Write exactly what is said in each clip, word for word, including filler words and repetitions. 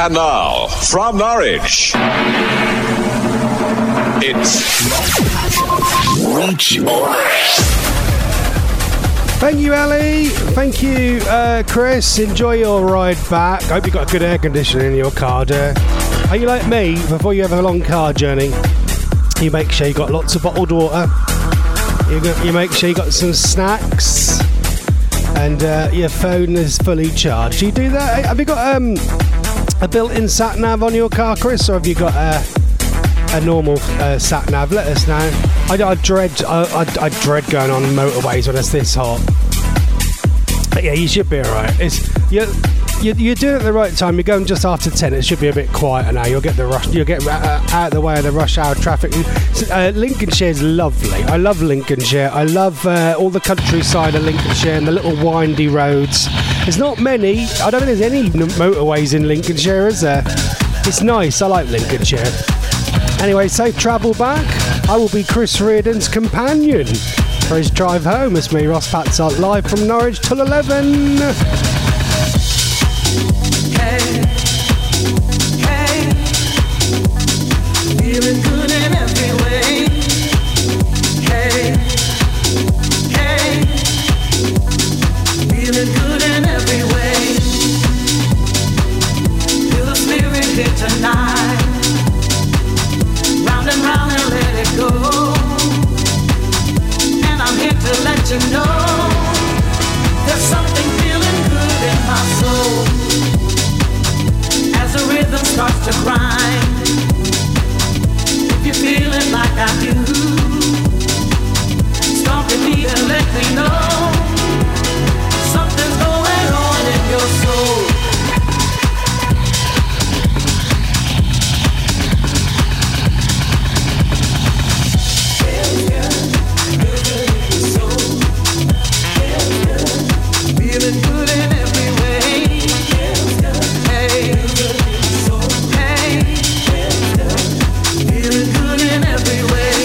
And now, from Norwich, it's Reach On Air. Thank you, Ellie. Thank you, uh, Chris. Enjoy your ride back. I hope you got a good air conditioning in your car, dear. Are you like me? Before you have a long car journey, you make sure you got lots of bottled water. You, got, you make sure you got some snacks, and uh, your phone is fully charged. Do you do that? Have you got um, a built-in sat nav on your car, Chris, or have you got a, a normal uh, sat nav? Let us know. I, I dread I, I, I dread going on motorways when it's this hot. But yeah, you should be alright. It's you you you're doing it at the right time. You're going just after ten. It should be a bit quieter now. You'll get the rush. You'll get uh, out of the way of the rush hour traffic. Uh, Lincolnshire's lovely. I love Lincolnshire. I love uh, all the countryside of Lincolnshire and the little windy roads. There's not many. I don't think there's any motorways in Lincolnshire, is there? It's nice. I like Lincolnshire. Anyway, safe travel back. I will be Chris Reardon's companion for his drive home. It's me, Ross Patzart, live from Norwich till eleven. Hey, hey, feeling good in every way. Hey, hey, feeling good in every way. Feel the spirit here tonight. Round and round and let it go. And I'm here to let you know there's something feeling good in my soul. As the rhythm starts to grind, if you feel it like I do, stomp your feet and let me know something's going on in your soul. Feeling good in every way. Hey, hey, feeling good in every way.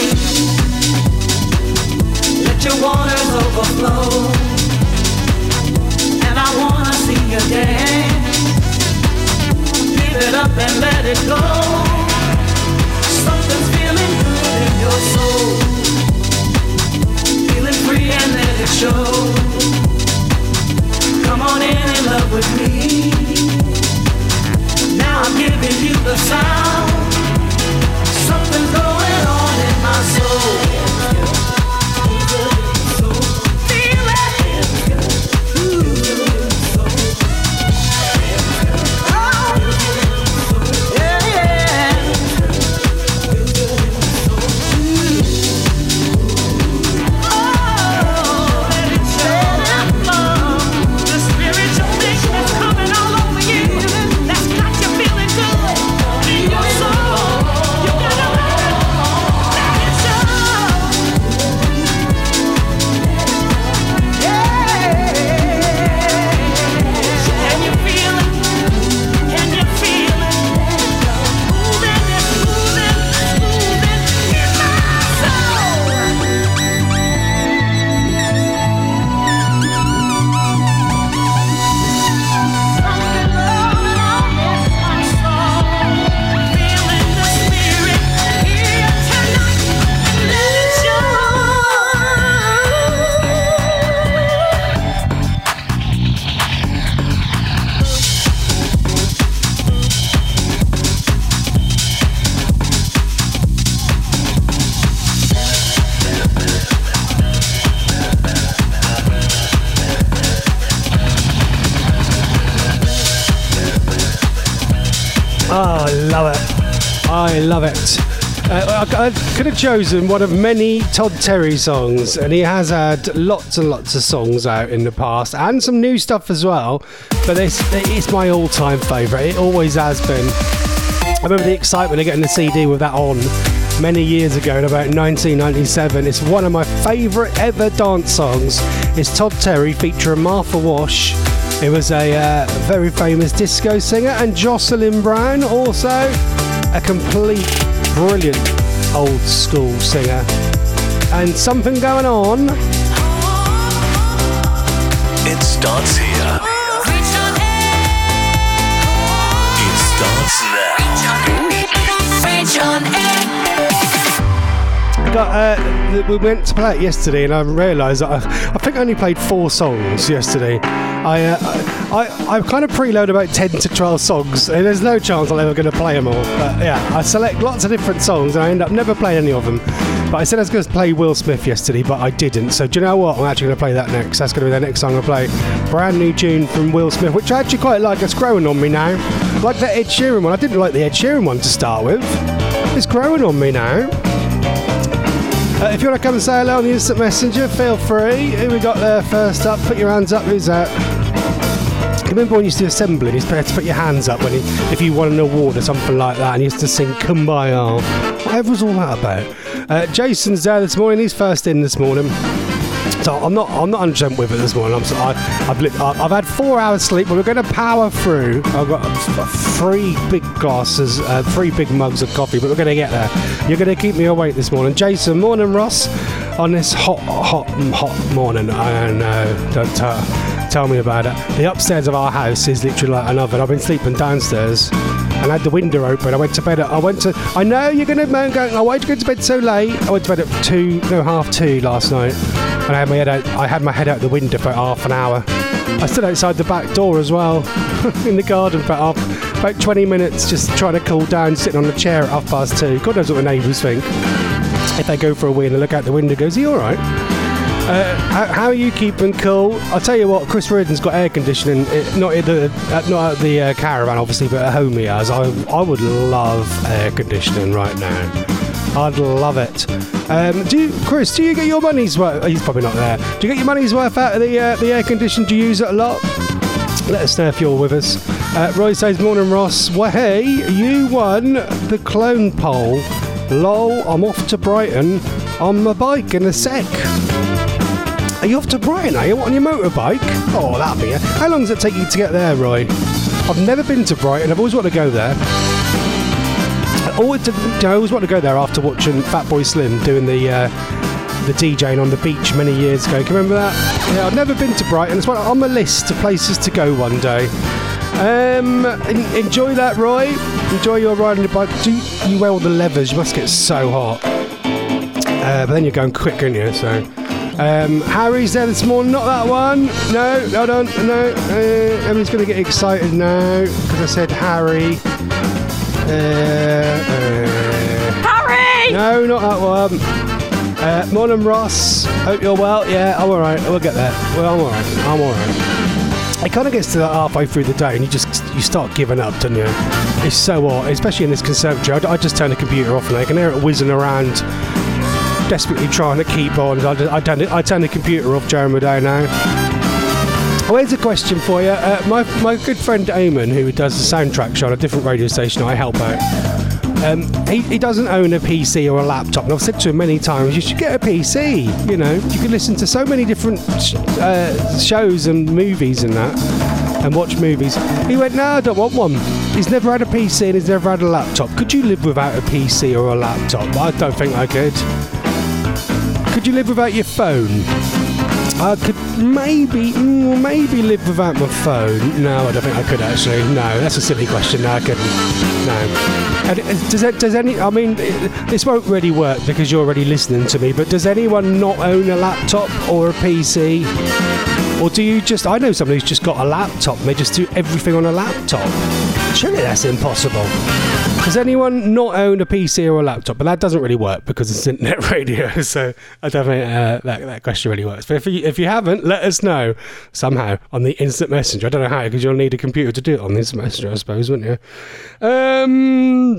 Let your waters overflow, and I wanna see you dance. Give it up and let it go. Something's feeling good in your soul. Feeling free and let it show. Come on in and love with me. Now I'm giving you the sound. Something's going on in my soul. Feel it. Oh, yeah, yeah. Oh, let it show. The spiritual thing that's coming all over you. That's got you feeling good in your soul. You gotta let it, let it show. Yeah. Can you feel it? Can you feel it? Moving, it's moving, moving in my soul. Something going on in my soul. Feeling the spirit here tonight. Let it show. Oh, I love it. I love it. Uh, I, I could have chosen one of many Todd Terry songs, and he has had lots and lots of songs out in the past, and some new stuff as well. But this, it's my all-time favourite. It always has been. I remember the excitement of getting the C D with that on many years ago, in about nineteen ninety-seven. It's one of my favourite ever dance songs. It's Todd Terry featuring Martha Wash. It was a uh, very famous disco singer, and Jocelyn Brown, also a complete brilliant old school singer. And something going on. It starts here. It starts got. Uh, we went to play it yesterday, and I realised that I, I think I only played four songs yesterday. I uh, I, I kind of preload about ten to twelve songs, and there's no chance I'm ever going to play them all. But yeah, I select lots of different songs, and I end up never playing any of them. But I said I was going to play Will Smith yesterday, but I didn't. So do you know what? I'm actually going to play that next. That's going to be the next song I play. Brand new tune from Will Smith, which I actually quite like. It's growing on me now. Like that Ed Sheeran one. I didn't like the Ed Sheeran one to start with. It's growing on me now. Uh, if you want to come and say hello on the Instant Messenger, feel free. Who we got there first up? Put your hands up. Who's that? Remember when you used to assemble and you used to put your hands up when you, if you won an award or something like that, and you used to sing Kumbaya. Whatever was all that about? Uh, Jason's there this morning. He's first in this morning. So I'm not I'm not one hundred percent with it this morning. I'm so, I, I've lit, I've had four hours sleep, but we're going to power through. I've got three big glasses, uh, three big mugs of coffee, but we're going to get there. You're going to keep me awake this morning. Jason, morning Ross, on this hot, hot, hot morning. I don't know. Don't uh, tell me about it. The upstairs of our house is literally like an oven. I've been sleeping downstairs. And I had the window open. I went to bed at, I went to, I know you're going to moan going, oh, why'd you go to bed so late? I went to bed at two, no, half two last night. And I had my head out, I had my head out the window for half an hour. I stood outside the back door as well, in the garden for half, about twenty minutes, just trying to cool down, sitting on a chair at half past two. God knows what the neighbours think. If they go for a wee and they look out the window, goes, are you all right? Uh, how, how are you keeping cool? I'll tell you what, Chris Reardon's got air conditioning, it, not at the uh, not at the uh, caravan obviously, but at home he has. I I would love air conditioning right now. I'd love it. Um, do you, Chris? Do you get your money's worth? He's probably not there. Do you get your money's worth out of the uh, the air conditioning? Do you use it a lot? Let us know if you're with us. Uh, Roy says, morning Ross. Well, hey, you won the clone poll. Lol, I'm off to Brighton on my bike in a sec. Are you off to Brighton, are you? What, on your motorbike? Oh, that'll be it. How long does it take you to get there, Roy? I've never been to Brighton. I've always wanted to go there. I always, I always wanted to go there after watching Fatboy Slim doing the uh, the DJing on the beach many years ago. Can you remember that? Yeah, I've never been to Brighton. It's one on my list of places to go one day. Um, en- enjoy that, Roy. Enjoy your ride on the bike. Do you wear all the levers? You must get so hot. Uh, but then you're going quick, aren't you? So. Um, Harry's there this morning, not that one. No, hold on, no. Uh, Emily's going to get excited now because I said Harry. Uh, uh, Harry! No, not that one. Uh, morning, Ross. Hope you're well. Yeah, I'm alright. We'll get there. Well, I'm alright. I'm alright. It kind of gets to that halfway through the day and you just you start giving up, don't you? It's so hot, especially in this conservatory. I, I just turn the computer off and I can hear it whizzing around. Desperately trying to keep on. I, I, turn, I turn the computer off during the day now. Oh, here's a question for you. Uh, my my good friend Eamon, who does the soundtrack show on a different radio station I help out, um, he, he doesn't own a P C or a laptop. And I've said to him many times, you should get a P C. You know, you can listen to so many different sh- uh, shows and movies and that, and watch movies. He went, no, I don't want one. He's never had a P C and he's never had a laptop. Could you live without a P C or a laptop? I don't think I could. Could you live without your phone? I could maybe, mm, maybe live without my phone. No, I don't think I could actually. No, that's a silly question. No, I couldn't. No. And does it, does any? I mean, this won't really work because you're already listening to me. But does anyone not own a laptop or a P C? Or do you just? I know somebody who's just got a laptop and they just do everything on a laptop. Surely that's impossible. Does anyone not own a P C or a laptop? But that doesn't really work because it's internet radio, so I don't think uh, that, that question really works. But if you, if you haven't, let us know somehow on the Instant Messenger. I don't know how, because you'll need a computer to do it on the Instant Messenger, I suppose, wouldn't you? Um...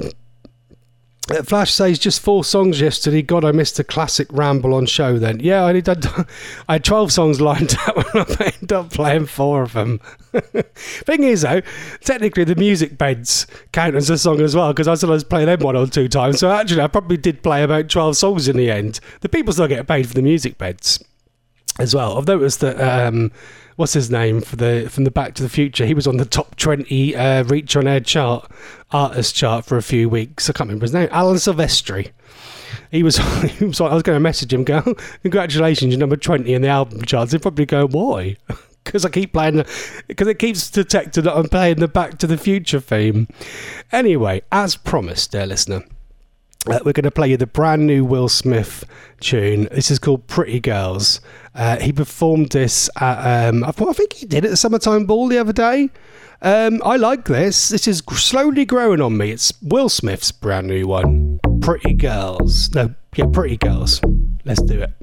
Flash says just four songs yesterday. God, I missed a classic ramble on show then. Yeah, I did. I had twelve songs lined up and I ended up playing four of them. Thing is, though, technically the music beds count as a song as well because I still was playing them one or two times. So actually, I probably did play about twelve songs in the end. The people still get paid for the music beds as well. I've noticed that. Um, What's his name for the from the Back to the Future? He was on the top twenty uh, Reach on Air chart, artist chart for a few weeks. I can't remember his name. Alan Silvestri. He was. He was. I was going to message him. Go, congratulations, you're number twenty in the album charts. He'd probably go, why? Because I keep playing the. Because it keeps detecting that I'm playing the Back to the Future theme. Anyway, as promised, dear listener. Uh, we're going to play you the brand new Will Smith tune. This is called Pretty Girls. Uh, he performed this at, um, I, I think he did it at the Summertime Ball the other day. Um, I like this. This is slowly growing on me. It's Will Smith's brand new one. Pretty Girls. No, yeah, Pretty Girls. Let's do it.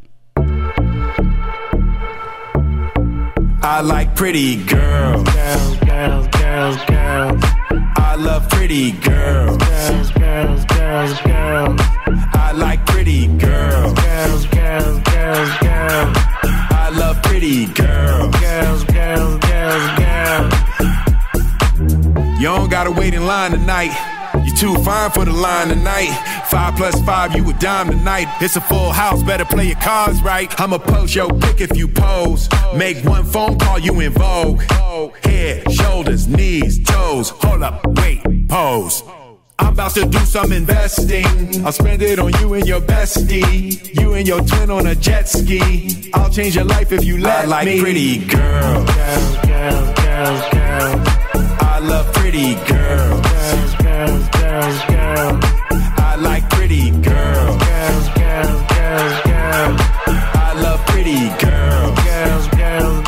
I like pretty girls. Girls, girls, girls, girls. I love pretty girls. Girls, girls, girls, girls. I like pretty girls. Girls, girls, girls, girls. I love pretty girls. Girls, girls, girls, girls. You don't gotta wait in line tonight. You too fine for the line tonight. Five plus five, you a dime tonight. It's a full house, better play your cards right. I'ma post your pic if you pose. Make one phone call, you in vogue. Head, shoulders, knees, toes. Hold up, wait, pose. I'm about to do some investing. I'll spend it on you and your bestie. You and your twin on a jet ski. I'll change your life if you let me. I like me. Pretty girls. Girls, girls, girls, girls. I love pretty girls. Girls, girls, girls, girls. I like pretty girls. Girls, girls, girls, girls. I love pretty girls. Girls, girls,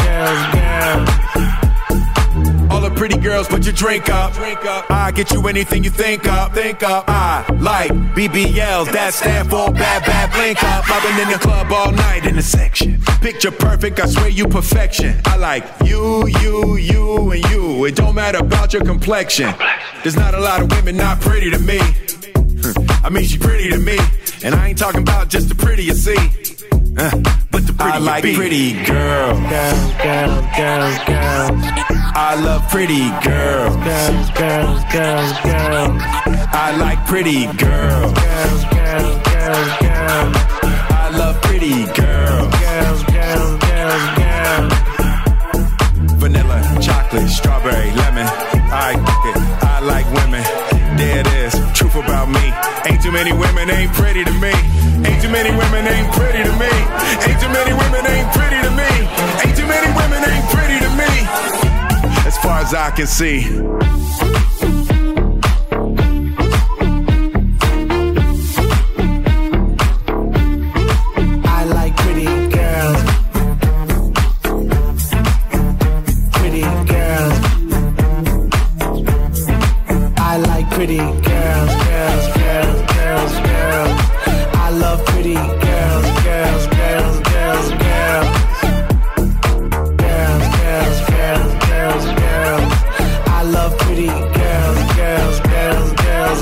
girls, girls. All the pretty girls, put your drink up. Drink up. I get you anything you think up. Think up. I like B B Ls. That stand for bad, bad blink up. I've been in the club all night in the section. Picture perfect, I swear you perfection. I like you, you, you, and you. It don't matter about your complexion. There's not a lot of women not pretty to me. I mean, she pretty to me. And I ain't talking about just the pretty you see. Uh, but the pretty I like you be. Pretty girls. Girls, girls, girls, girls. I love pretty girls. Girls, girls, girls, girls. I like pretty girls. Girls, girls, girls, girls. I love pretty girls. Girls, girls, girls, girls. Vanilla, chocolate, strawberry, lemon. I it. I like women. There it is. Truth about me. Ain't too many women ain't pretty to me. Ain't too many women ain't pretty to me. Ain't too many women ain't pretty to me. Ain't too many women ain't pretty to me. As far as I can see. I like pretty girls. Pretty girls. I like pretty girls, girls, girls, girls, girls. I love pretty girls, girls, girls, girls, girls. Girls, girls, girls, girls, girls. I love pretty girls, girls, girls,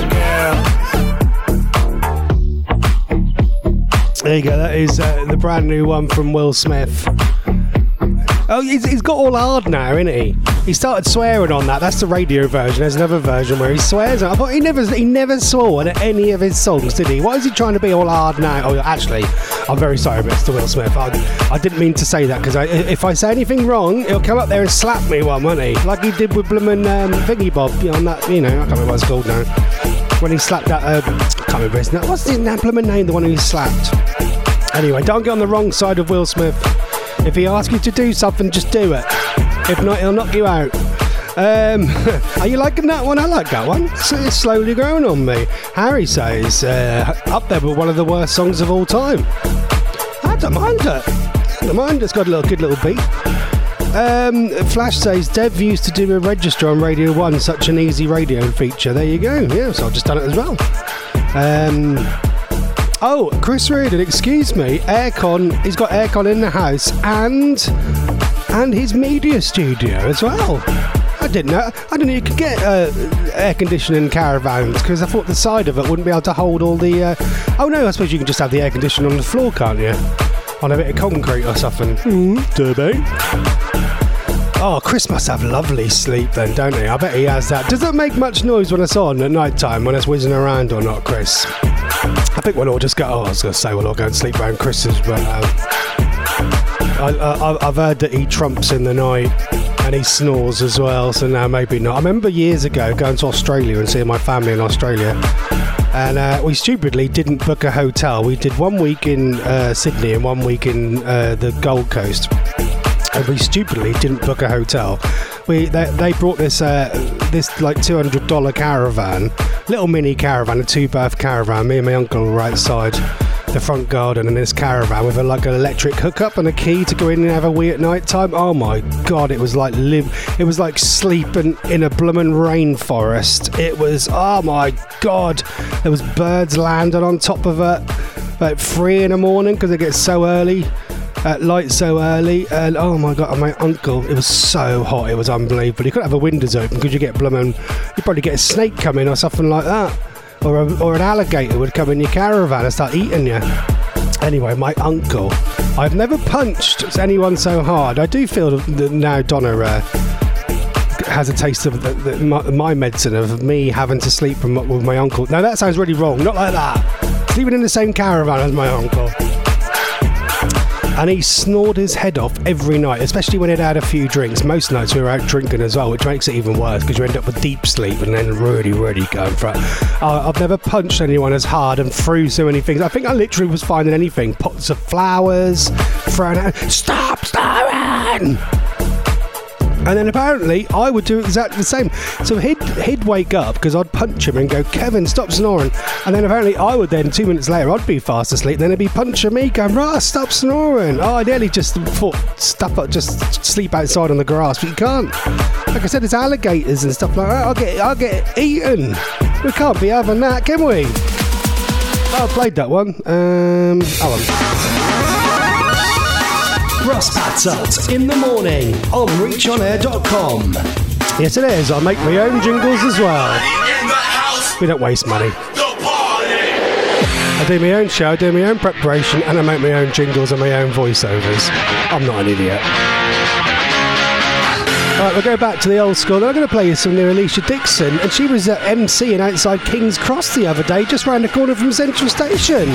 girls, girls. There you go. That is uh, the brand new one from Will Smith. Oh, he's, he's got all hard now, isn't he? He started swearing on that. That's the radio version. There's another version where he swears. I thought he never, he never swore at any of his songs, did he? Why is he trying to be all hard now? Oh, actually, I'm very sorry, Mister Will Smith. I, I didn't mean to say that because I, if I say anything wrong, he'll come up there and slap me one, won't he? Like he did with Bloomin' um, Thingy Bob on that. You know, I can't remember what it's called now. When he slapped that. Uh, I can't remember his name. What's his name? Bloomin' name? The one who he slapped. Anyway, don't get on the wrong side of Will Smith. If he asks you to do something, just do it. If not, he'll knock you out. Um, are you liking that one? I like that one. It's, it's slowly growing on me. Harry says, uh, up there with one of the worst songs of all time. I don't mind it. I don't mind it. It's got a little good little beat. Um, Flash says, Dev used to do a register on Radio one, such an easy radio feature. There you go. Yeah, so I've just done it as well. Um... Oh, Chris Reardon, excuse me, aircon, he's got aircon in the house and and his media studio as well. I didn't know, I didn't know you could get uh, air conditioning caravans because I thought the side of it wouldn't be able to hold all the... Uh, oh no, I suppose you can just have the air conditioning on the floor, can't you? On a bit of concrete or something. Mm, turbo. Oh, Chris must have lovely sleep then, don't he? I bet he has that. Does that make much noise when it's on at night time, when it's whizzing around or not, Chris? I think we'll all just go, oh, I was going to say we'll all go and sleep around Chris's, but um, I, I, I've heard that he trumps in the night and he snores as well, so now maybe not. I remember years ago going to Australia and seeing my family in Australia, and uh, we stupidly didn't book a hotel. We did one week in uh, Sydney and one week in uh, the Gold Coast. And we stupidly didn't book a hotel. we they, they brought this uh, this like two hundred dollar caravan, little mini caravan, a two berth caravan. Me and my uncle were outside the front garden in this caravan with a, like an electric hookup and a key to go in and have a wee at night time. Oh my god, it was like live it was like sleeping in a bloomin' rainforest. It was, oh my god, there was birds landing on top of it like three in the morning because it gets so early, at light so early. And oh my god, and my uncle, it was so hot, it was unbelievable. You couldn't have the windows open because you get bloomin', you probably get a snake coming or something like that. Or, a, or an alligator would come in your caravan and start eating you. Anyway, my uncle, I've never punched anyone so hard. I do feel that now Donna uh, has a taste of the, the, my, my medicine of me having to sleep with my, with my uncle. Now that sounds really wrong, not like that. Sleeping in the same caravan as my uncle. And he snored his head off every night, especially when he'd had a few drinks. Most nights we were out drinking as well, which makes it even worse because you end up with deep sleep and then really, really going for it. Uh, I've never punched anyone as hard and threw so many things. I think I literally was finding anything. Pots of flowers, throwing out, stop stirring! And then apparently I would do exactly the same. So he'd, he'd wake up because I'd punch him and go, Kevin, stop snoring. And then apparently I would then, two minutes later, I'd be fast asleep. Then he'd be punching me, going, Ross, stop snoring. Oh, I nearly just thought, stuff up, just sleep outside on the grass, but you can't. Like I said, there's alligators and stuff like that. I'll get, I'll get eaten. We can't be having that, can we? Oh, I played that one. Um, oh, Russ Patzelt in the morning on reach on air dot com. Yes, it is. I make my own jingles as well. We don't waste money. I do my own show, I do my own preparation, and I make my own jingles and my own voiceovers. I'm not an idiot. Alright, we'll go back to the old school. I'm going to play you some new Alicia Dixon, and she was uh, MCing outside King's Cross the other day, just round the corner from Central Station.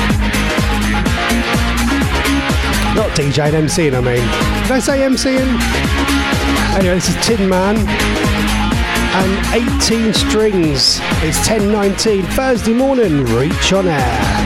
Not DJing, MCing, I mean. Did I say MCing? Anyway, this is Tin Man and eighteen Strings. It's ten nineteen, Thursday morning, Reach on Air.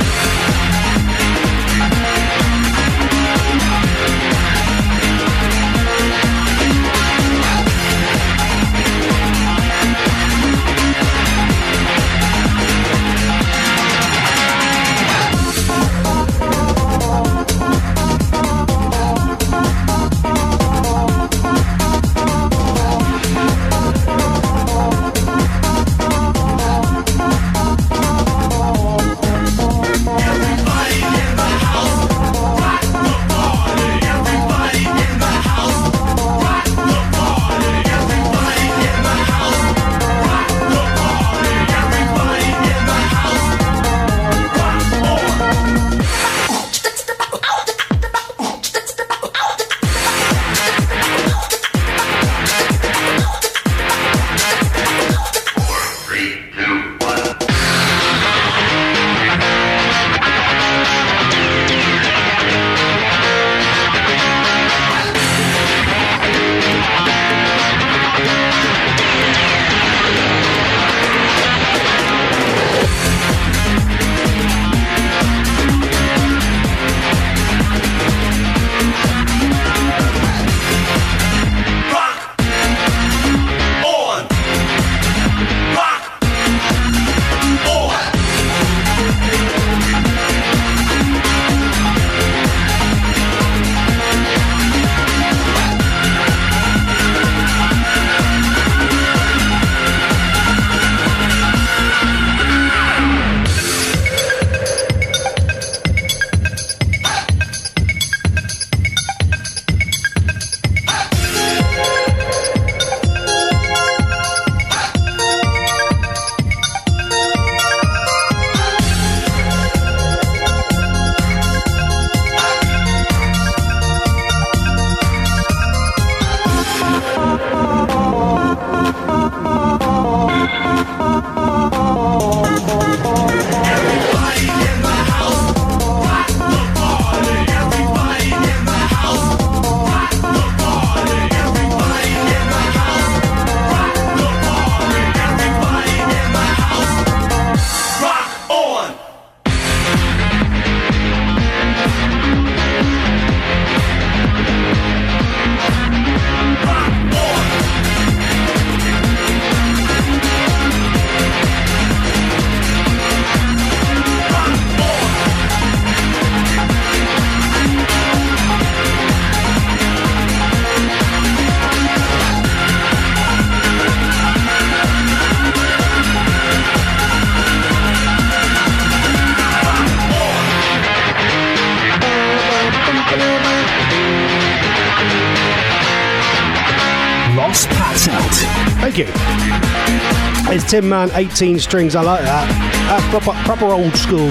WhatsApp. Thank you. It's Tin Man, eighteen strings. I like that. That's proper, proper old school.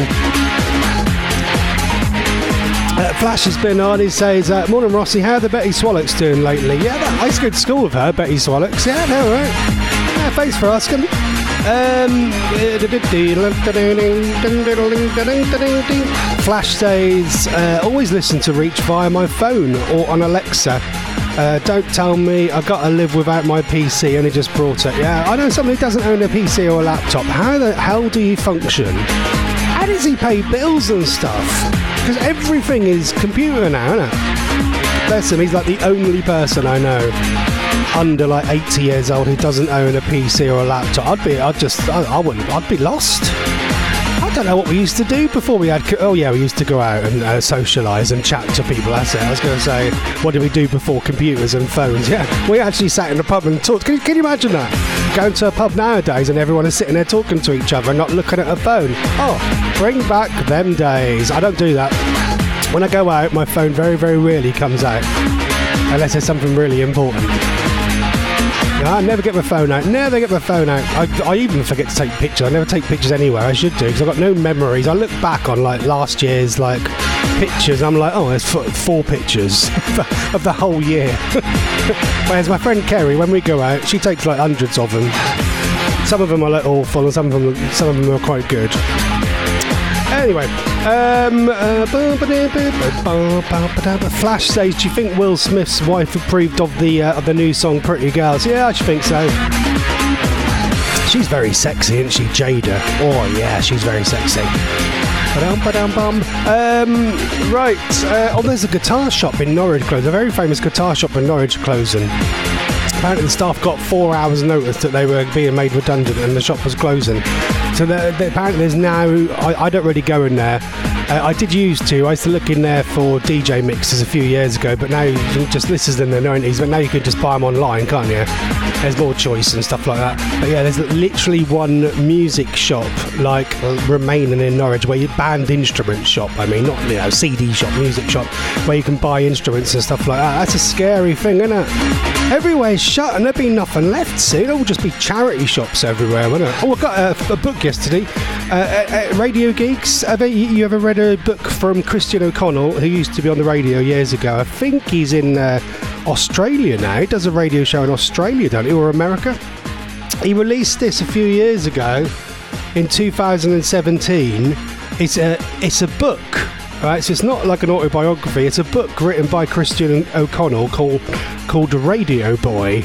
Uh, Flash has been on. He says, uh, "Morning, Rossi. How are the Betty Swallocks doing lately?" Yeah, that, I used to go to school with her, Betty Swallocks. Yeah, no, right. Yeah, thanks for asking. Um, Flash says, uh, "Always listen to Reach via my phone or on Alexa. Uh, don't tell me I got to live without my P C, and he just brought it." Yeah, I know somebody who doesn't own a P C or a laptop. How the hell do you function? How does he pay bills and stuff? Because everything is computer now, isn't it? Bless him, he's like the only person I know under like eighty years old who doesn't own a P C or a laptop. I'd be, I'd just, I, I wouldn't, I'd be lost. I don't know what we used to do before we had, oh yeah, we used to go out and uh, socialise and chat to people, that's it. I was going to say, what did we do before computers and phones? Yeah, we actually sat in a pub and talked. Can you, can you imagine that? Going to a pub nowadays and everyone is sitting there talking to each other and not looking at a phone. Oh, bring back them days. I don't do that. When I go out, my phone very, very rarely comes out. Unless there's something really important. I never get my phone out. Never get my phone out. I, I even forget to take pictures. I never take pictures anywhere. I should do because I've got no memories. I look back on like last year's like pictures. I'm like, oh, there's four, four pictures of the whole year. Whereas my friend Kerry, when we go out, she takes like hundreds of them. Some of them are like awful, and some of them, some of them are quite good. Anyway, um, uh, Flash says, "Do you think Will Smith's wife approved of the uh, of the new song Pretty Girls?" Yeah, I think so. She's very sexy, isn't she, Jada? Oh yeah, she's very sexy. Um, right, uh, oh, there's a guitar shop in Norwich closing. A very famous guitar shop in Norwich closing. Apparently the staff got four hours notice that they were being made redundant and the shop was closing. So the, the, apparently there's now, I, I don't really go in there. Uh, I did used to, I used to look in there for D J mixes a few years ago, but now you can just, this is in the nineties, but now you can just buy them online, can't you? There's more choice and stuff like that. But yeah, there's literally one music shop, like, remaining in Norwich, where you band instrument shop, I mean, not, you know, C D shop, music shop, where you can buy instruments and stuff like that. That's a scary thing, isn't it? Everywhere's shut and there'll be nothing left soon. It'll just be charity shops everywhere, won't it? Oh, I got a, a book yesterday. Uh, uh, uh, Radio Geeks. Have you, you ever read a book from Christian O'Connell, who used to be on the radio years ago? I think he's in uh, Australia now. He does a radio show in Australia, don't he? Or America? He released this a few years ago in two thousand seventeen. It's a, it's a book. Right, so it's not like an autobiography. It's a book written by Christian O'Connell called called Radio Boy,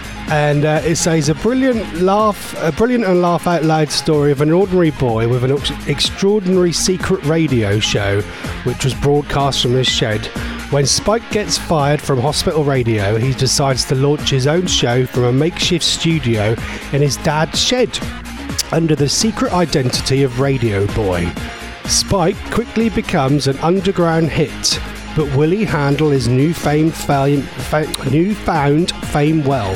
and uh, it says a brilliant laugh, a brilliant and laugh out loud story of an ordinary boy with an ex- extraordinary secret radio show, which was broadcast from his shed. When Spike gets fired from hospital radio, he decides to launch his own show from a makeshift studio in his dad's shed, under the secret identity of Radio Boy. Spike quickly becomes an underground hit, but will he handle his newfound fame, fa- newfound fame well?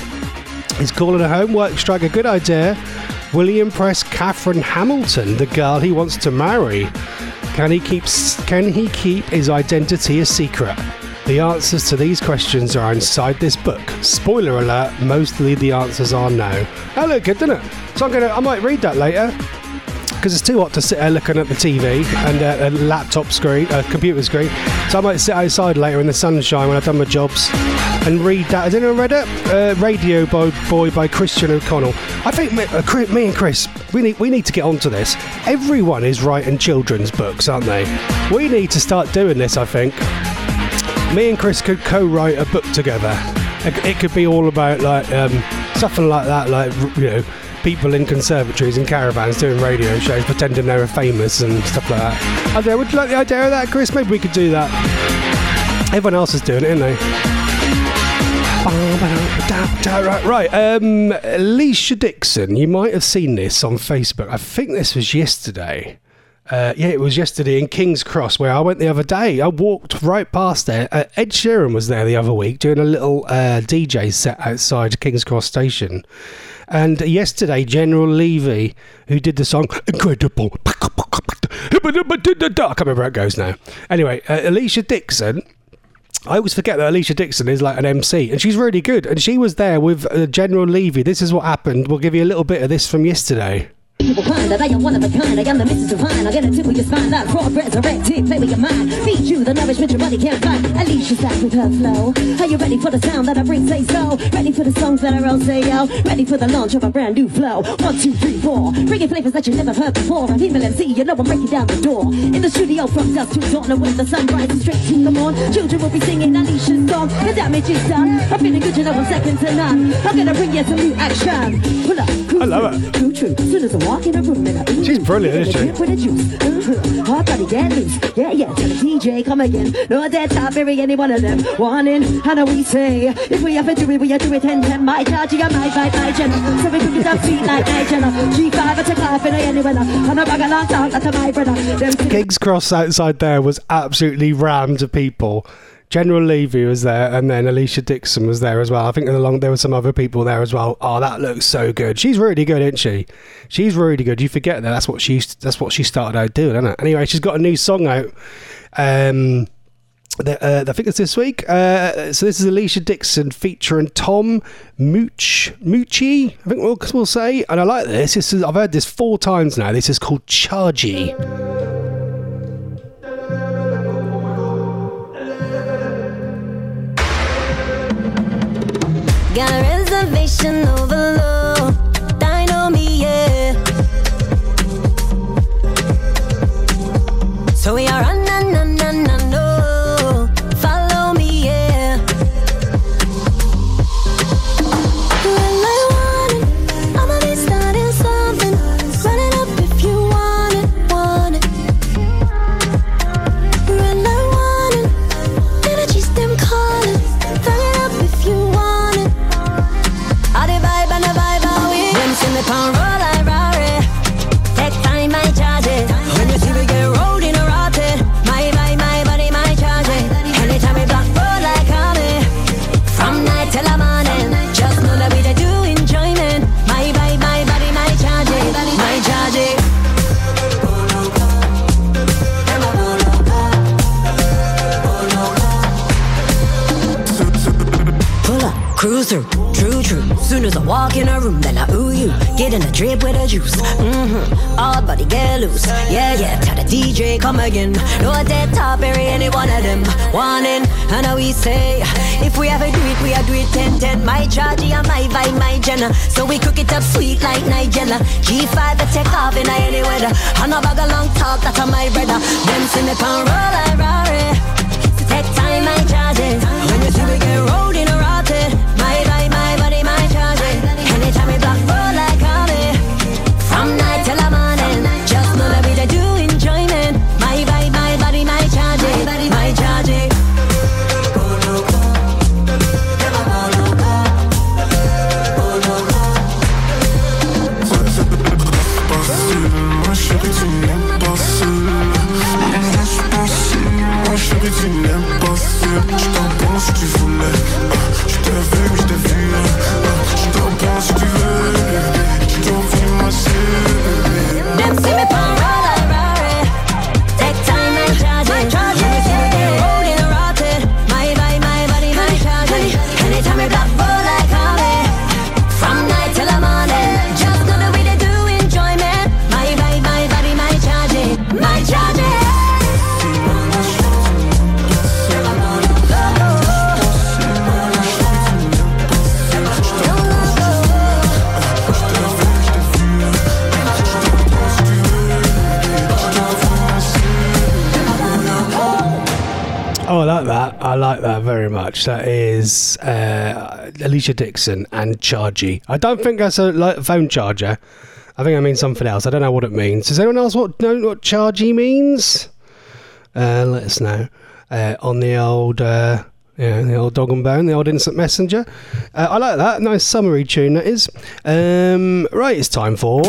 Is calling a homework strike a good idea? Will he impress Catherine Hamilton, the girl he wants to marry? Can he keep Can he keep his identity a secret? The answers to these questions are inside this book. Spoiler alert: mostly the answers are no. That looked good, didn't it? So I'm gonna, I might read that later, because it's too hot to sit there looking at the T V and uh, a laptop screen, a computer screen. So I might sit outside later in the sunshine when I've done my jobs and read that. Has anyone read it? Uh, Radio Boy, Boy by Christian O'Connell. I think me, uh, me and Chris, we need we need to get onto this. Everyone is writing children's books, aren't they? We need to start doing this, I think. Me and Chris could co-write a book together. It, it could be all about like um, something like that, like, you know, people in conservatories and caravans doing radio shows, pretending they were famous and stuff like that. I don't know, would you like the idea of that, Chris? Maybe we could do that. Everyone else is doing it, isn't they? Right, right. Um, Alicia Dixon, you might have seen this on Facebook. I think this was yesterday. Uh, yeah, it was yesterday in King's Cross, where I went the other day. I walked right past there. Uh, Ed Sheeran was there the other week doing a little uh, D J set outside King's Cross Station. And yesterday, General Levy, who did the song Incredible, I can't remember how it goes now. Anyway, uh, Alicia Dixon I always forget that Alicia Dixon is like an M C, and she's really good. And she was there with uh, General Levy. This is what happened. We'll give you a little bit of this from yesterday. People find that I am one of a kind. I am the missus Divine. I'll get it to your spine. That raw resurrected. Play with your mind. Feed you the nourishment your body can't find. Alicia's back with her flow. Are you ready for the sound that I bring? Say so. Ready for the songs that I roll? Say yo. Ready for the launch of a brand new flow. One, two, three, four. Bringing flavors that you never heard before. I'm Evil M C. You know I'm breaking down the door. In the studio from dusk to dawn. And when the sun rises straight to the morn, children will be singing Alicia's song. The damage is done. I'm feeling good, you know I'm second to none. I'm gonna bring you some new action. Pull up. I love it. True, true. Soon as I walk in a room, and I She's brilliant, isn't she? With the juice. Uh-huh. Hard body get loose. Yeah, yeah. Tell the D J come again. No dead top, bury any one of them. One in, how do we say? If we have to do it, we have to do it ten ten. My charge, you got my vibe, my channel. So we cook it up sweet like my channel. G five, I take off in any winner. And I bag a long talk, that's my brother. Them King's Cross outside there was absolutely rammed of people. General Levy was there, and then Alicia Dixon was there as well. I think along there were some other people there as well. Oh, that looks so good. She's really good, isn't she? She's really good. You forget that that's what she that's what she started out doing, isn't it? Anyway, she's got a new song out. Um, the, uh, I think it's this week. Uh, so this is Alicia Dixon featuring Tom Mooch Moochie, I think we'll, we'll say. And I like this. This is I've heard this four times now. This is called Chargy. Got a reservation overload. Dino me, yeah. So we are on, on, on, on, on, no. Follow me, yeah. Well, I want it. I'ma be starting something. Run it up if you want it, want it. Well, I want it. Energies them calling. Turn it up if you want it. All the vibe and the vibe are we. Them see me pound roll like Rari. Take time, I charge it. When you see me get rolled in a rotten, my vibe, my body, my charge it. Anytime we block roll like Kami. From night till the morning, just know that we dey do enjoyment. My vibe, my body, my charge it, my charge it. Pull up, cruise through, true, true. Soon as I walk in a room, then I ooh you. Get in a drip with a juice. Mm-hmm. All body get loose. Yeah, yeah. Tell the D J come again. No dead top, bury any one of them. One in, and now we say, if we ever do it, we are do it ten ten. My charge, and my vibe, my Jenna. So we cook it up sweet like Nigella. G five, I take off in any weather. And a bag of long talk, that's on my brother. Them see me pound roll like Rari. So take time, my charge it. When you see me get rolled in a rotten, my vibe, my body, my charge it. Anytime we block roll like Kami. From night till the morning, just know that we dey do enjoyment. My vibe, my body, my charge it, my charge it. Moi je sais que tu n'aimes pas ça. Moi je sais que tu n'aimes pas ça. Je t'en pense si tu voulais. Je t'ai vu, je t'ai vu. Je t'en pense si tu veux. Je t'en vu moi c'est. Them see me pound roll like Rari. Take time and charge it. When you see me get rolled in a rotten, my vibe, my body, my charge it. Anytime we block roll like Kami. From night till the morning, just know that we dey do enjoyment. My vibe, my body, my charge it, my charge it. Oh, I like that. I like that very much. That is uh, Alicia Dixon and Chargy. I don't think that's a like, phone charger. I think I mean something else. I don't know what it means. Does anyone else what, know what Chargy means? Uh, let us know uh, on the old, uh, yeah, the old dog and bone, the old instant messenger. Uh, I like that. Nice summary tune that is. Um, right, it's time for.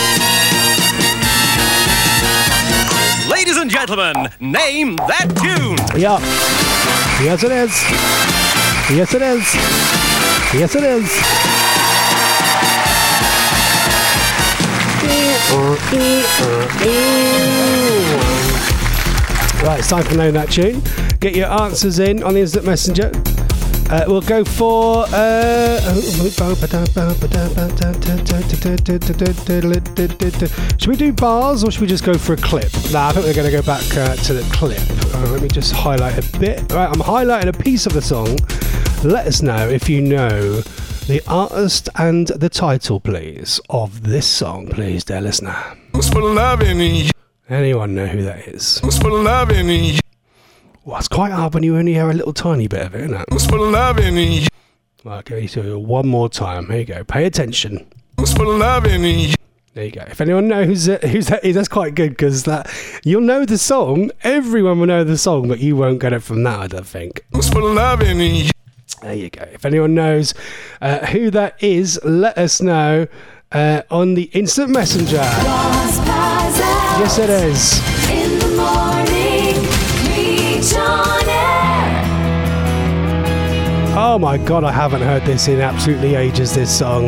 Ladies and gentlemen, name that tune. Yeah. Yes, it is. Yes, it is. Yes, it is. Right, it's time for knowing that tune. Get your answers in on the Instant Messenger. Uh, we'll go for. Uh, should we do bars or should we just go for a clip? Nah, I think we're going to go back uh, to the clip. Uh, let me just highlight a bit. Right, I'm highlighting a piece of the song. Let us know if you know the artist and the title, please, of this song, please, dear listener. Anyone know who that is? Well, it's quite hard when you only hear a little tiny bit of it, isn't it? Okay, so one more time. Here you go. Pay attention. There you go. If anyone knows uh, who's that is, that's quite good because that you'll know the song. Everyone will know the song, but you won't get it from that, I don't think. There you go. If anyone knows uh, who that is, let us know uh, on the Instant Messenger. Yes, it is. In the morning, reach on air. Oh my God, I haven't heard this in absolutely ages, this song.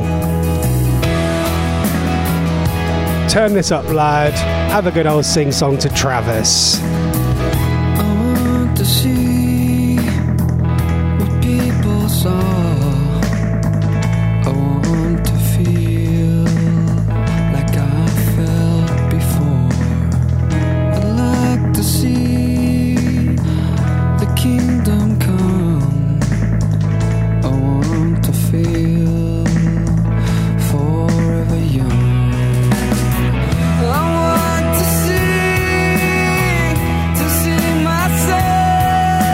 Turn this up, lad. Have a good old sing-song to Travis. I want to see what people saw. I want to feel like I felt before. I'd like to see the kingdom come. I want to feel forever young. I want to sing, to sing myself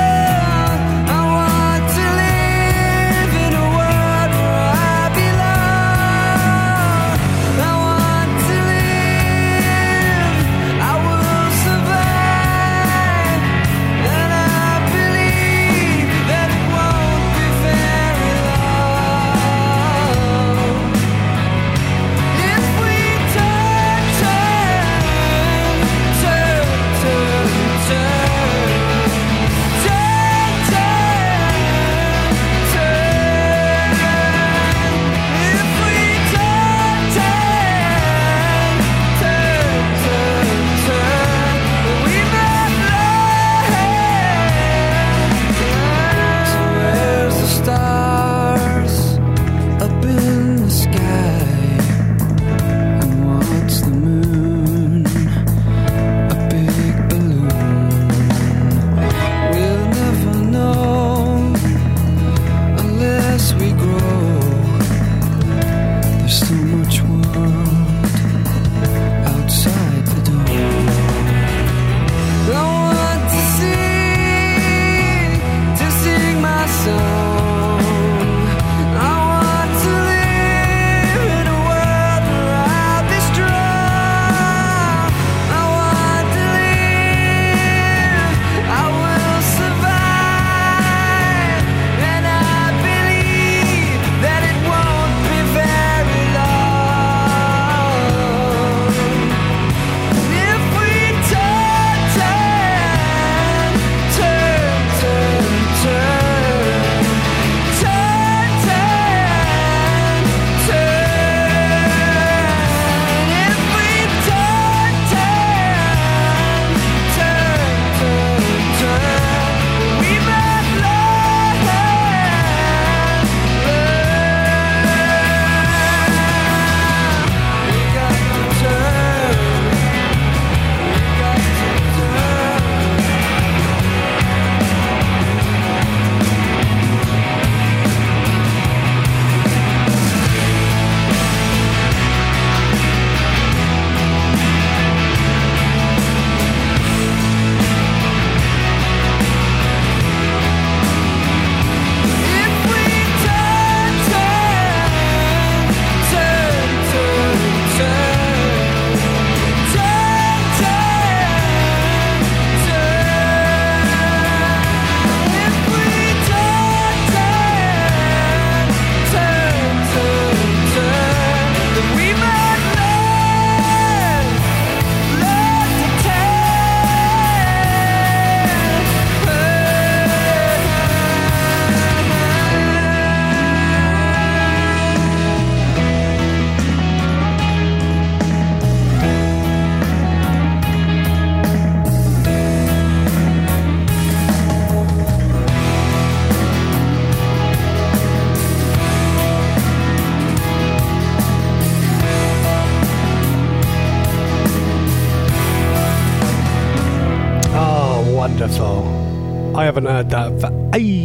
I haven't heard that for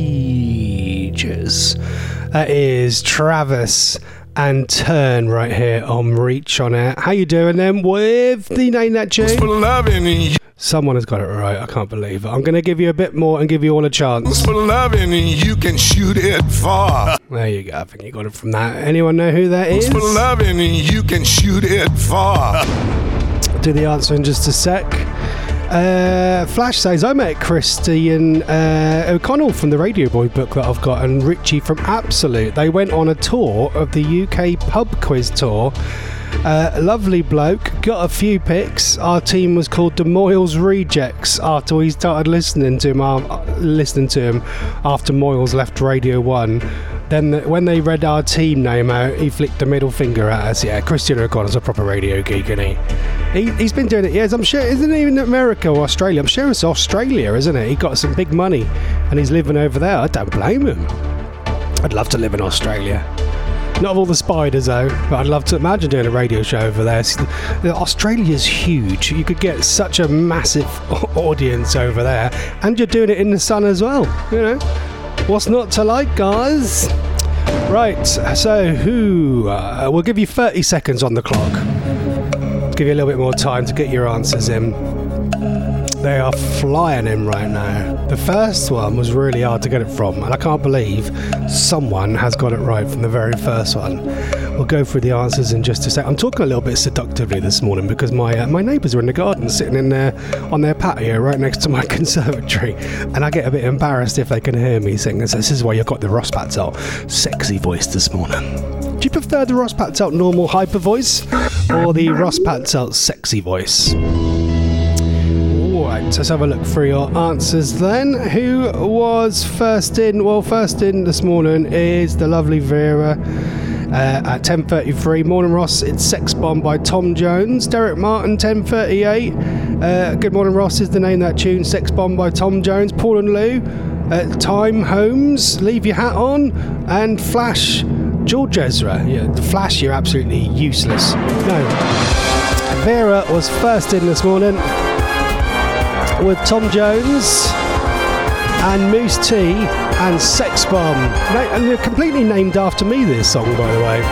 ages. That is Travis and Turn right here on Reach On Air. How you doing then with the Name That Tune? For loving you. Someone has got it right. I can't believe it. I'm going to give you a bit more and give you all a chance. For loving you can shoot it far. There you go. I think you got it from that. Anyone know who that is? For loving you can shoot it far. Do the answer in just a sec. Uh, Flash says, I met Christian uh, O'Connell from the Radio Boy book that I've got and Richie from Absolute. They went on a tour of the U K pub quiz tour. Uh, lovely bloke, got a few picks. Our team was called the Moyles Rejects after we started listening to him, uh, listening to him after Moyles left Radio one. Then the, when they read our team name out, he flicked the middle finger at us. Yeah, Christian O'Connor's a proper radio geek, isn't he? he? He's been doing it years. I'm sure, isn't it even America or Australia? I'm sure it's Australia, isn't it? He got some big money and he's living over there. I don't blame him. I'd love to live in Australia. Not of all the spiders though, but I'd love to imagine doing a radio show over there. Australia's huge. You could get such a massive audience over there, and you're doing it in the sun as well. You know, what's not to like, guys? Right, so who? Uh, we'll give you thirty seconds on the clock. Give you a little bit more time to get your answers in. They are flying in right now. The first one was really hard to get it from, and I can't believe someone has got it right from the very first one. We'll go through the answers in just a sec. I'm talking a little bit seductively this morning because my uh, my neighbours are in the garden, sitting in there on their patio right next to my conservatory, and I get a bit embarrassed if they can hear me sing. This is why you've got the Ross Patzelt sexy voice this morning. Do you prefer the Ross Patzelt normal hyper voice or the Ross Patzelt sexy voice? Right, let's have a look through your answers then. Who was first in? Well, first in this morning is the lovely Vera uh, at ten thirty-three. Morning, Ross. It's Sex Bomb by Tom Jones. Derek Martin, ten thirty-eight. Uh, Good morning, Ross is the name of that tune. Sex Bomb by Tom Jones. Paul and Lou. Uh, Time Holmes, Leave Your Hat On. And Flash, George Ezra. Yeah, the Flash, you're absolutely useless. No. Vera was first in this morning with Tom Jones and Moose T and Sex Bomb. And they're completely named after me, this song, by the way.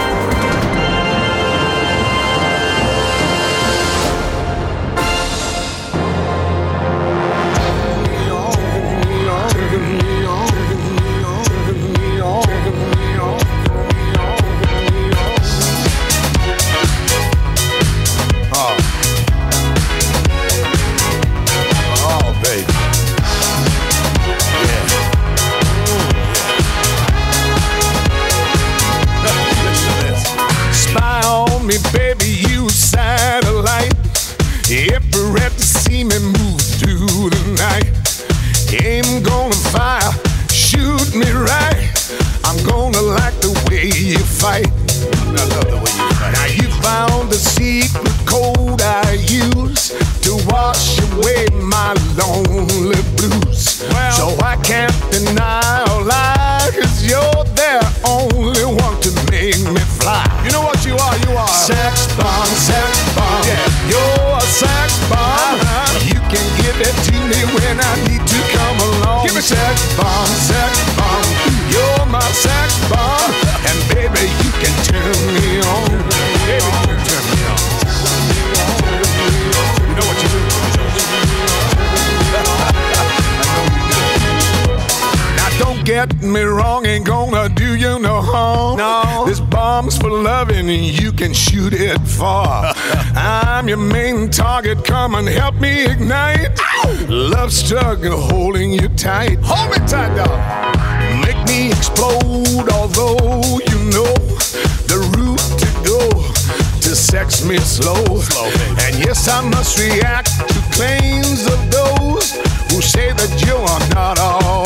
Get me wrong, ain't gonna do you no harm. No. This bomb's for loving and you can shoot it far. I'm your main target, come and help me ignite. Ow! Love struggle holding you tight. Hold me tight, dog. Make me explode, although you know the route to go to sex me slow. slow and yes, I must react to claims of those who say that you are not all.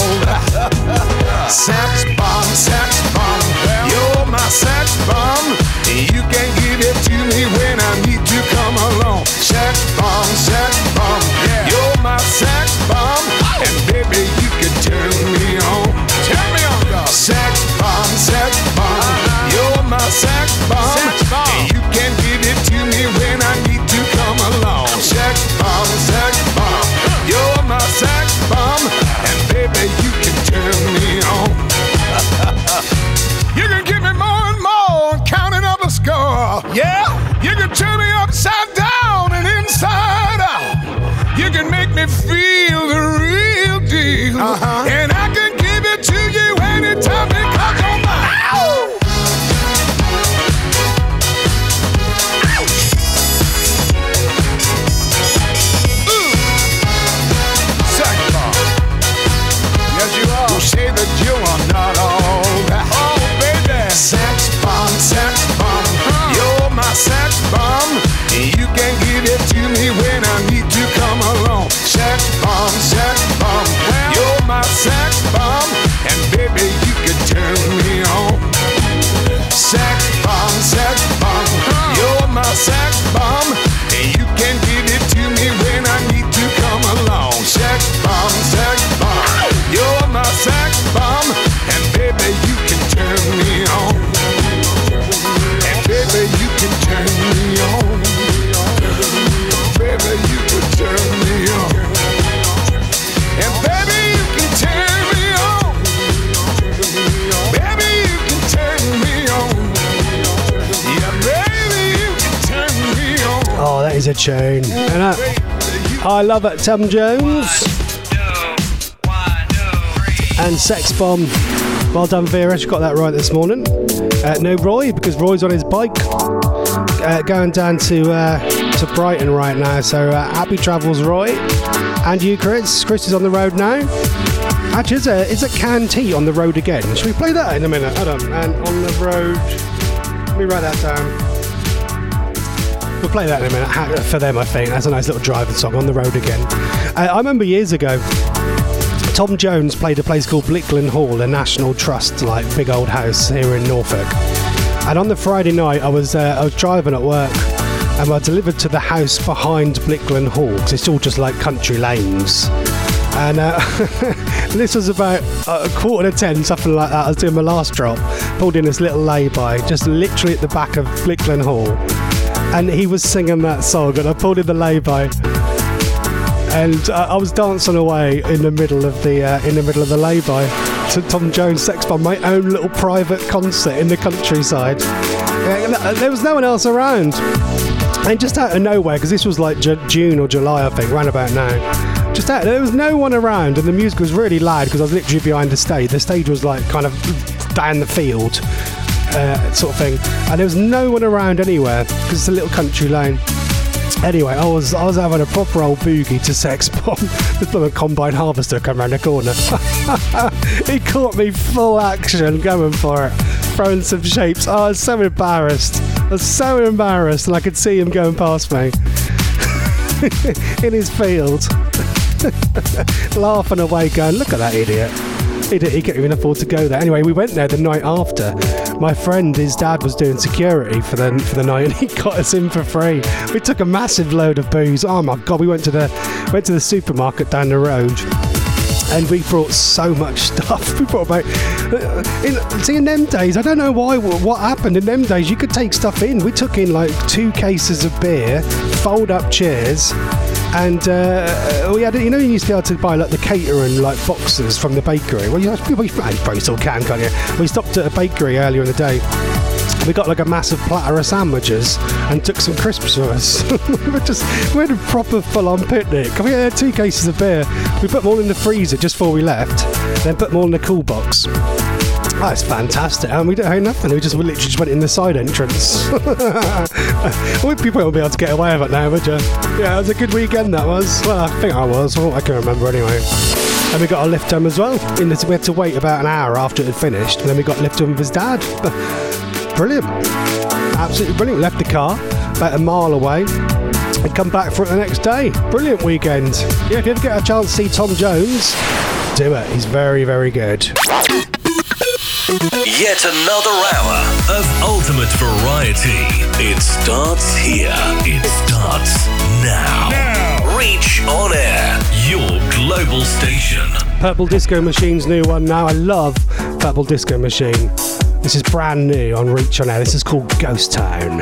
Sex bomb, sex bomb, you're my sex bomb. You can give it to me when I need to come along. Sex bomb, sex bomb, yeah. You're my sex bomb, and baby you can turn me on. Turn me on, dog. Sex bomb, sex bomb, you're my sex bomb. Sex bomb. And you can give it to me when I need to come along. Sex bomb, sex bomb, you're my sex bomb. me feel the real deal. Uh-huh. And I can give it to you anytime because you're mine. Who say that you are not all that? Oh, baby. Sex bomb, sex bomb. Huh. You're my sex bomb. And you can give it to me when I need to come along. Sex bomb, sex bomb. Well, you're my sex bomb. And baby, you can turn me on. Sex bomb, sex bomb. Huh. You're my sex bomb. And you can give it to me when I need to come along. Sex bomb, sex bomb. You're my sex bomb, and baby, you can turn me on. And baby, you can turn me on. Baby, you can turn me on. And baby, you can turn me on. Baby, you can turn me on. Yeah, baby, you can turn me on. Oh, that is a tune. And I, I love it, Tom Jones. And Sex Bomb. Well done, Vera. She got that right this morning. Uh, no Roy, because Roy's on his bike uh, going down to uh, to Brighton right now. So uh, happy travels, Roy. And you, Chris. Chris is on the road now. Actually, it's a, it's a Cantee on the road again. Should we play that in a minute? Hold on. And on the road. Let me write that down. We'll play that in a minute. For them, I think. That's a nice little driving song, On the Road Again. Uh, I remember years ago, Tom Jones played a place called Blickland Hall, a National Trust, like big old house here in Norfolk. And on the Friday night, I was uh, I was driving at work, and I delivered to the house behind Blickland Hall, because it's all just like country lanes. And uh, this was about a quarter to ten, something like that. I was doing my last drop, pulled in this little lay-by, just literally at the back of Blickland Hall, and he was singing that song, and I pulled in the lay-by. And uh, I was dancing away in the middle of the uh, in the middle of the lay-by to Tom Jones' Sex Bomb, my own little private concert in the countryside. Uh, there was no one else around, and just out of nowhere, because this was like J- June or July, I think, round about now. Just out, there was no one around, and the music was really loud because I was literally behind the stage. The stage was like kind of down the field, uh, sort of thing, and there was no one around anywhere because it's a little country lane. Anyway, I was I was having a proper old boogie to Sex Bomb. This little combine harvester come around the corner. He caught me full action going for it, throwing some shapes. Oh, I was so embarrassed. I was so embarrassed, and I could see him going past me in his field, laughing away, going, "Look at that idiot." He, did, he couldn't even afford to go there. Anyway, we went there the night after. My friend, his dad was doing security for the for the night, and he got us in for free. We took a massive load of booze. Oh my god, we went to the went to the supermarket down the road, and we brought so much stuff. We brought about in, see in them days. I don't know why what happened in them days. You could take stuff in. We took in like two cases of beer, fold up chairs. And uh, we had, you know, you used to be able to buy like the catering like boxes from the bakery. Well, you know, you probably still can, can't you? We stopped at a bakery earlier in the day. We got like a massive platter of sandwiches and took some crisps with us. we were just we had a proper full-on picnic. We had two cases of beer. We put them all in the freezer just before we left, then put them all in the cool box. Oh, it's fantastic. And we didn't have nothing. We just we literally just went in the side entrance. Well, people won't be able to get away with it now, would you? Yeah, it was a good weekend, that was. Well, I think I was. Well, I can remember anyway. And we got a lift home as well. In this, we had to wait about an hour after it had finished, and then we got a lift home with his dad. Brilliant. Absolutely brilliant. We left the car about a mile away and come back for it the next day. Brilliant weekend. Yeah, if you ever get a chance to see Tom Jones, do it. He's very, very good. Yet another hour of ultimate variety. It starts here. It starts now. Now. Reach On Air, your global station. Purple Disco Machine's new one now. I love Purple Disco Machine. This is brand new on Reach On Air. This is called Ghost Town.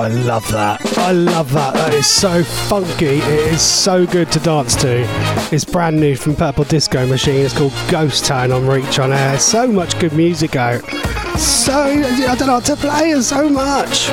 I love that. I love that. That is so funky. It is so good to dance to. It's brand new from Purple Disco Machine. It's called Ghost Town on Reach on Air. So much good music out. So, I don't know how to play it so much.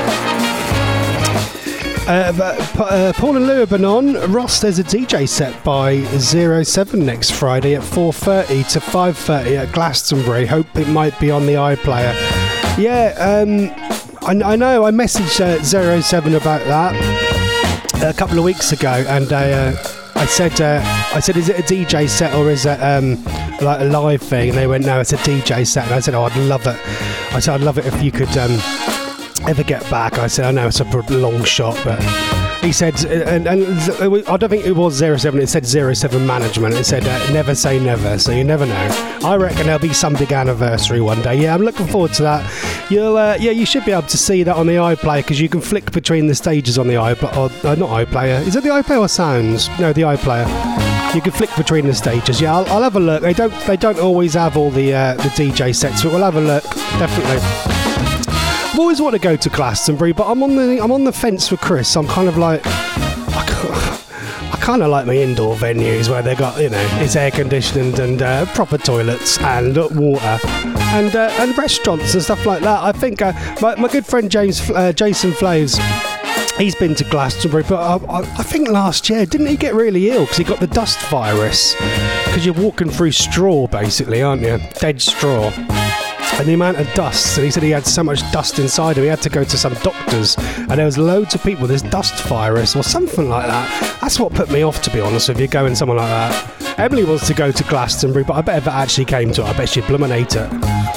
Uh, but, uh, Paul and Lou have been on. Ross, there's a D J set by zero seven next Friday at four thirty to five thirty at Glastonbury. Hope it might be on the iPlayer. Yeah, um, I, I know. I messaged uh, zero seven about that a couple of weeks ago, and I, uh, I said, uh, I said, is it a D J set or is it um, like a live thing? And they went, no, it's a D J set. And I said, oh, I'd love it. I said, I'd love it if you could. Um, ever get back. I said, I know it's a long shot, but he said, and, and I don't think it was zero seven, it said zero seven management. It said uh, never say never, so you never know. I reckon there'll be some big anniversary one day. Yeah, I'm looking forward to that. You'll uh, yeah, you should be able to see that on the iPlayer, because you can flick between the stages on the iPlayer, or uh, not iPlayer, is it the iPlayer or Sounds? No, the iPlayer. You can flick between the stages. Yeah, I'll, I'll have a look. They don't they don't always have all the uh, the D J sets, but we'll have a look, definitely. I've always wanted to go to Glastonbury, but I'm on the I'm on the fence with Chris. I'm kind of like, I, I kind of like my indoor venues where they got, you know, it's air conditioned and uh, proper toilets and water and uh, and restaurants and stuff like that. I think uh, my my good friend James uh, Jason Flaves, he's been to Glastonbury, but I, I, I think last year, didn't he get really ill because he got the dust virus? Because you're walking through straw, basically, aren't you? Dead straw. And the amount of dust, and he said he had so much dust inside him, he had to go to some doctors, and there was loads of people with this dust virus or something like that. That's what put me off, to be honest with you, going somewhere like that. Emily wants to go to Glastonbury, but I bet if it actually came to it, I bet she'd blooming hate it.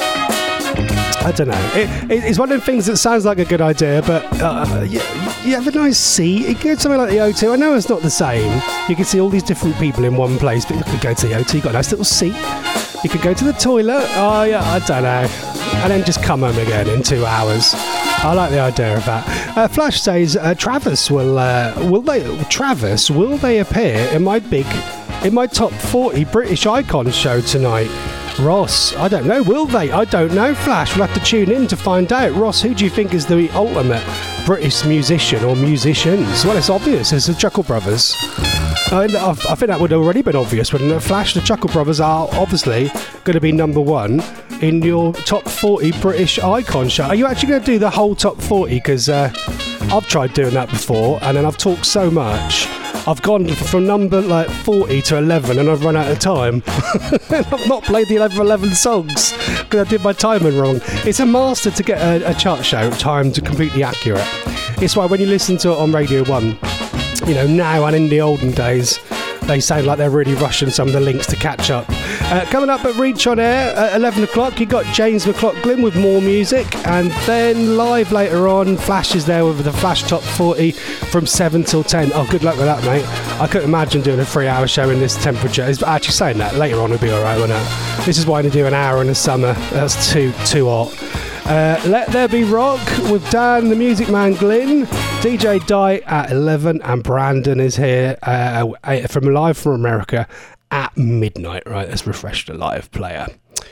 I don't know. It, it, it's one of the things that sounds like a good idea, but uh, you, you have a nice seat. You go to somewhere like the O two. I know it's not the same. You can see all these different people in one place, but you could go to the O two. You've got a nice little seat. You could go to the toilet. Oh, yeah, I don't know. And then just come home again in two hours. I like the idea of that. Uh, Flash says, uh, Travis will, uh, will they, Travis, will they appear in my big, in my top forty British Icons show tonight? Ross, I don't know. Will they? I don't know, Flash. We'll have to tune in to find out. Ross, who do you think is the ultimate British musician or musicians? Well, it's obvious. It's the Chuckle Brothers. I, I think that would have already been obvious, wouldn't it? Flash, the Chuckle Brothers are obviously going to be number one in your top forty British Icon show. Are you actually going to do the whole top forty? Because uh, I've tried doing that before, and then I've talked so much. I've gone from number like forty to eleven, and I've run out of time. I've not played the eleven eleven songs because I did my timing wrong. It's a master to get a, a chart show timed completely accurate. It's why when you listen to it on Radio one, you know, now and in the olden days, they sound like they're really rushing some of the links to catch up. Uh, coming up at Reach on Air at eleven o'clock, you've got James McLaughlin with more music, and then live later on, Flash is there with the Flash Top forty from seven till ten. Oh, good luck with that, mate. I couldn't imagine doing a three-hour show in this temperature. It's actually saying that later on would be alright, wouldn't it? This is why I do an hour in the summer. That's too, too hot. Uh, Let There Be Rock with Dan, the Music Man Glyn, D J Di at eleven, and Brandon is here uh, from live from America at midnight. Right, let's refresh the live player.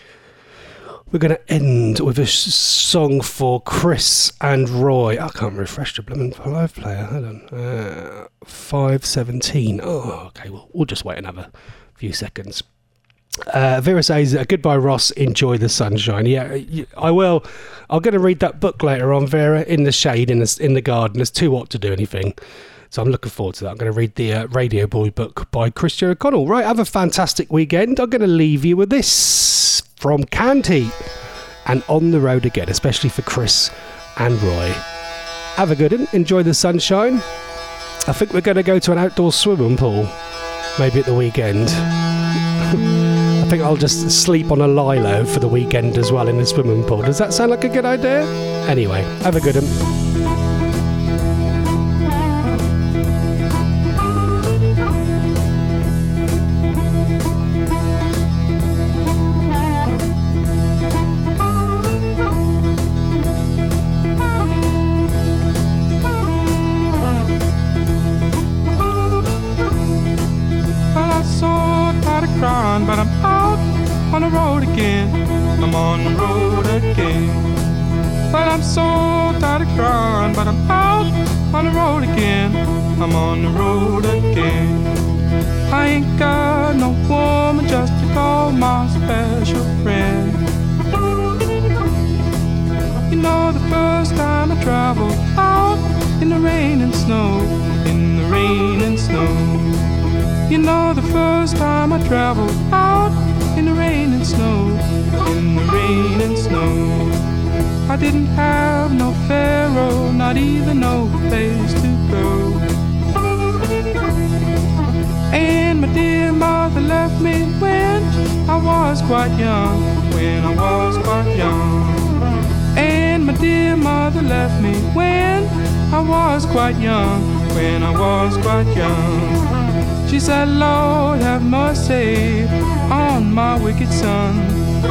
We're going to end with a sh- song for Chris and Roy. I can't refresh the blooming live player. Hold on. Uh, five seventeen. Oh, okay. Well, we'll just wait another few seconds. Uh, Vera says, uh, goodbye, Ross. Enjoy the sunshine. Yeah, I will. I'm going to read that book later on, Vera, in the shade, in the, in the garden. It's too hot to do anything. So I'm looking forward to that. I'm going to read the uh, Radio Boy book by Christian O'Connell. Right, have a fantastic weekend. I'm going to leave you with this from Canned Heat and On the Road Again, especially for Chris and Roy. Have a good one. Enjoy the sunshine. I think we're going to go to an outdoor swimming pool, maybe at the weekend. I think I'll just sleep on a lilo for the weekend as well in the swimming pool. Does that sound like a good idea? Anyway, have a good one. But I'm out on the road again. I'm on the road again. But I'm so tired of crying, but I'm out on the road again. I'm on the road again. I ain't got no woman just to call my special friend. You know the first time I traveled out in the rain and snow, in the rain and snow. You know the first time I traveled out in the rain and snow, in the rain and snow. I didn't have no pharaoh, not even no place to go. And my dear mother left me when I was quite young, when I was quite young. And my dear mother left me when I was quite young, when I was quite young. She said, Lord, have mercy on my wicked son.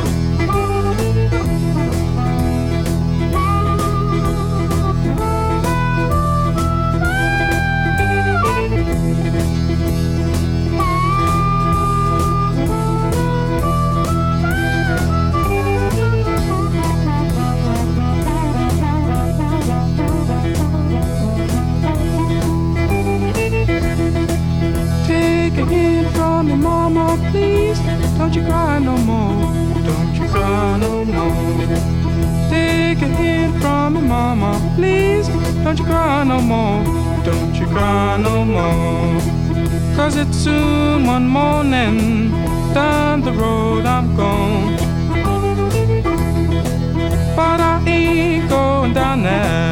Mama, please, don't you cry no more, don't you cry no more. Take a hint from me, mama, please, don't you cry no more, don't you cry no more. Cause it's soon one morning, down the road I'm gone. But I ain't going down there